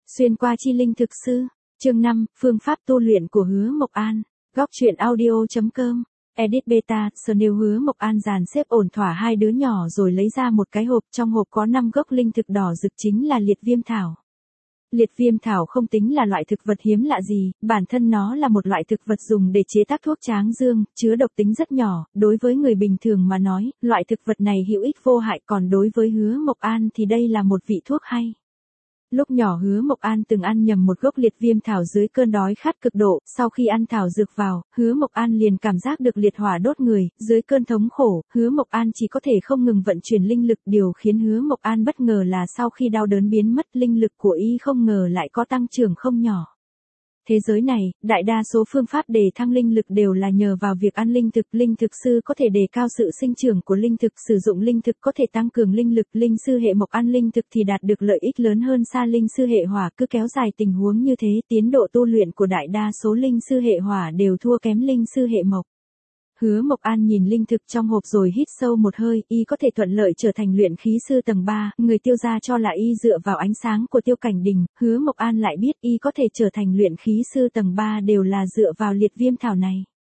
Xuyên qua chi linh thực sư. Chương 5, phương pháp tu luyện của Hứa Mộc An. Góc truyện audio.com. Edit beta, Snail. Hứa Mộc An dàn xếp ổn thỏa hai đứa nhỏ rồi lấy ra một cái hộp, trong hộp có 5 gốc linh thực đỏ rực chính là liệt viêm thảo. Liệt viêm thảo không tính là loại thực vật hiếm lạ gì, bản thân nó là một loại thực vật dùng để chế tác thuốc tráng dương, chứa độc tính rất nhỏ, đối với người bình thường mà nói, loại thực vật này hữu ích vô hại, còn đối với Hứa Mộc An thì đây là một vị thuốc hay. Lúc nhỏ Hứa Mộc An từng ăn nhầm một gốc liệt viêm thảo dưới cơn đói khát cực độ, sau khi ăn thảo dược vào, Hứa Mộc An liền cảm giác được liệt hỏa đốt người, dưới cơn thống khổ, Hứa Mộc An chỉ có thể không ngừng vận chuyển linh lực, điều khiến Hứa Mộc An bất ngờ là sau khi đau đớn biến mất, linh lực của y không ngờ lại có tăng trưởng không nhỏ. Thế giới này, đại đa số phương pháp để thăng linh lực đều là nhờ vào việc ăn linh thực sư có thể đề cao sự sinh trưởng của linh thực, sử dụng linh thực có thể tăng cường linh lực, linh sư hệ mộc ăn linh thực thì đạt được lợi ích lớn hơn xa linh sư hệ hỏa, cứ kéo dài tình huống như thế, tiến độ tu luyện của đại đa số linh sư hệ hỏa đều thua kém linh sư hệ mộc. Hứa Mộc An nhìn linh thực trong hộp rồi hít sâu một hơi, y có thể thuận lợi trở thành luyện khí sư tầng 3, người Tiêu gia cho là y dựa vào ánh sáng của Tiêu Cảnh Đình, Hứa Mộc An lại biết y có thể trở thành luyện khí sư tầng 3 đều là dựa vào liệt viêm thảo này.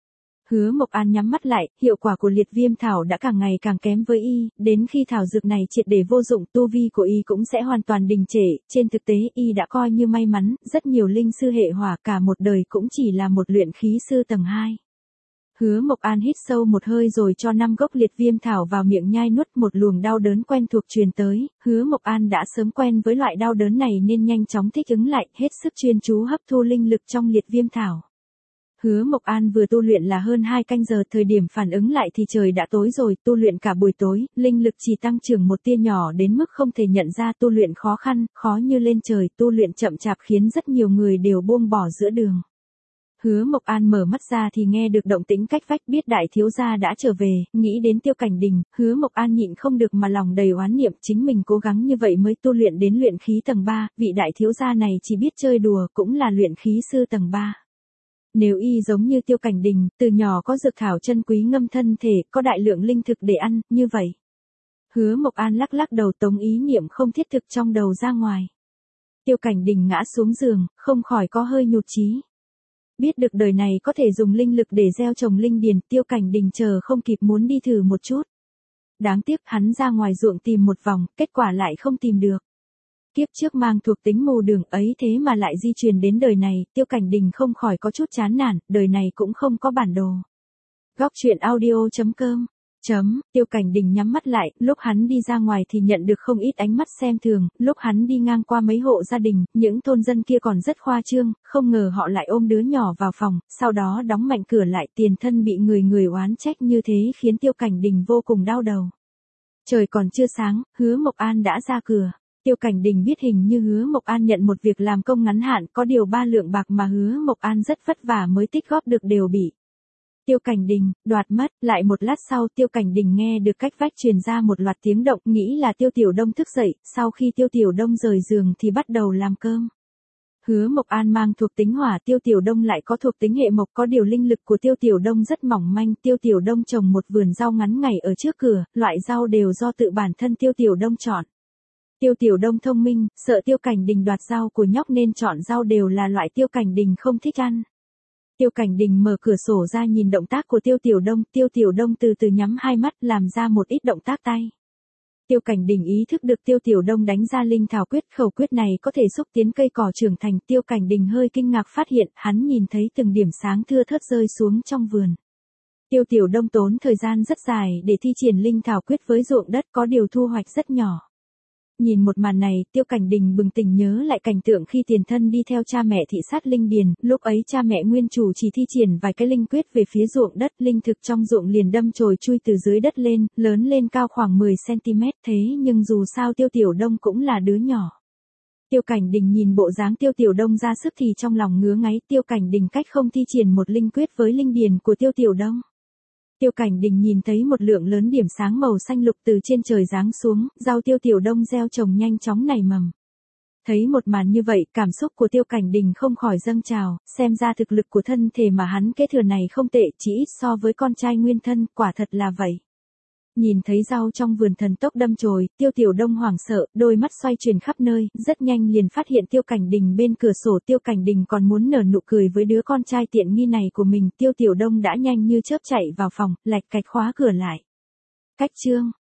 Hứa Mộc An nhắm mắt lại, hiệu quả của liệt viêm thảo đã càng ngày càng kém với y, đến khi thảo dược này triệt để vô dụng, tu vi của y cũng sẽ hoàn toàn đình trệ, trên thực tế y đã coi như may mắn, rất nhiều linh sư hệ hỏa cả một đời cũng chỉ là một luyện khí sư tầng 2. Hứa Mộc An hít sâu một hơi rồi cho 5 gốc liệt viêm thảo vào miệng nhai nuốt, một luồng đau đớn quen thuộc truyền tới, Hứa Mộc An đã sớm quen với loại đau đớn này nên nhanh chóng thích ứng lại, hết sức chuyên chú hấp thu linh lực trong liệt viêm thảo. Hứa Mộc An vừa tu luyện là hơn 2 canh giờ, thời điểm phản ứng lại thì trời đã tối rồi, tu luyện cả buổi tối, linh lực chỉ tăng trưởng một tia nhỏ đến mức không thể nhận ra, tu luyện khó khăn, khó như lên trời, tu luyện chậm chạp khiến rất nhiều người đều buông bỏ giữa đường. Hứa Mộc An mở mắt ra thì nghe được động tĩnh cách vách, biết đại thiếu gia đã trở về, nghĩ đến Tiêu Cảnh Đình, Hứa Mộc An nhịn không được mà lòng đầy oán niệm, chính mình cố gắng như vậy mới tu luyện đến luyện khí tầng 3, vị đại thiếu gia này chỉ biết chơi đùa, cũng là luyện khí sư tầng 3. Nếu y giống như Tiêu Cảnh Đình, từ nhỏ có dược thảo chân quý ngâm thân thể, có đại lượng linh thực để ăn, như vậy. Hứa Mộc An lắc lắc đầu, tống ý niệm không thiết thực trong đầu ra ngoài. Tiêu Cảnh Đình ngã xuống giường, không khỏi có hơi nhụt chí. Biết được đời này có thể dùng linh lực để gieo trồng linh điền, Tiêu Cảnh Đình chờ không kịp muốn đi thử một chút. Đáng tiếc hắn ra ngoài ruộng tìm một vòng, kết quả lại không tìm được. Kiếp trước mang thuộc tính mù đường ấy thế mà lại di truyền đến đời này, Tiêu Cảnh Đình không khỏi có chút chán nản, đời này cũng không có bản đồ. Góc truyện audio.com. Tiêu Cảnh Đình nhắm mắt lại, lúc hắn đi ra ngoài thì nhận được không ít ánh mắt xem thường, lúc hắn đi ngang qua mấy hộ gia đình, những thôn dân kia còn rất khoa trương, không ngờ họ lại ôm đứa nhỏ vào phòng, sau đó đóng mạnh cửa lại, tiền thân bị người oán trách như thế khiến Tiêu Cảnh Đình vô cùng đau đầu. Trời còn chưa sáng, Hứa Mộc An đã ra cửa. Tiêu Cảnh Đình biết hình như Hứa Mộc An nhận một việc làm công ngắn hạn, có điều 3 lượng bạc mà Hứa Mộc An rất vất vả mới tích góp được đều bị Tiêu Cảnh Đình đoạt mất. Lại một lát sau, Tiêu Cảnh Đình nghe được cách vách truyền ra một loạt tiếng động, nghĩ là Tiêu Tiểu Đông thức dậy, sau khi Tiêu Tiểu Đông rời giường thì bắt đầu làm cơm. Hứa Mộc An mang thuộc tính hỏa, Tiêu Tiểu Đông lại có thuộc tính hệ mộc, có điều linh lực của Tiêu Tiểu Đông rất mỏng manh, Tiêu Tiểu Đông trồng một vườn rau ngắn ngày ở trước cửa, loại rau đều do tự bản thân Tiêu Tiểu Đông chọn. Tiêu Tiểu Đông thông minh, sợ Tiêu Cảnh Đình đoạt rau của nhóc nên chọn rau đều là loại Tiêu Cảnh Đình không thích ăn. Tiêu Cảnh Đình mở cửa sổ ra nhìn động tác của Tiêu Tiểu Đông từ từ nhắm hai mắt làm ra một ít động tác tay. Tiêu Cảnh Đình ý thức được Tiêu Tiểu Đông đánh ra linh thảo quyết, khẩu quyết này có thể xúc tiến cây cỏ trưởng thành, Tiêu Cảnh Đình hơi kinh ngạc phát hiện, hắn nhìn thấy từng điểm sáng thưa thớt rơi xuống trong vườn. Tiêu Tiểu Đông tốn thời gian rất dài để thi triển linh thảo quyết với ruộng đất, có điều thu hoạch rất nhỏ. Nhìn một màn này, Tiêu Cảnh Đình bừng tỉnh nhớ lại cảnh tượng khi tiền thân đi theo cha mẹ thị sát linh điền, lúc ấy cha mẹ nguyên chủ chỉ thi triển vài cái linh quyết về phía ruộng đất, linh thực trong ruộng liền đâm chồi chui từ dưới đất lên, lớn lên cao khoảng 10 cm, thế nhưng dù sao Tiêu Tiểu Đông cũng là đứa nhỏ. Tiêu Cảnh Đình nhìn bộ dáng Tiêu Tiểu Đông ra sức thì trong lòng ngứa ngáy, Tiêu Cảnh Đình cách không thi triển một linh quyết với linh điền của Tiêu Tiểu Đông. Tiêu Cảnh Đình nhìn thấy một lượng lớn điểm sáng màu xanh lục từ trên trời giáng xuống, rau Tiêu Tiểu Đông gieo trồng nhanh chóng nảy mầm. Thấy một màn như vậy, cảm xúc của Tiêu Cảnh Đình không khỏi dâng trào, xem ra thực lực của thân thể mà hắn kế thừa này không tệ, chỉ ít so với con trai nguyên thân, quả thật là vậy. Nhìn thấy rau trong vườn thần tốc đâm chồi, Tiêu Tiểu Đông hoảng sợ, đôi mắt xoay chuyển khắp nơi, rất nhanh liền phát hiện Tiêu Cảnh Đình bên cửa sổ. Tiêu Cảnh Đình còn muốn nở nụ cười với đứa con trai tiện nghi này của mình. Tiêu Tiểu Đông đã nhanh như chớp chạy vào phòng, lạch cạch khóa cửa lại. Cách chương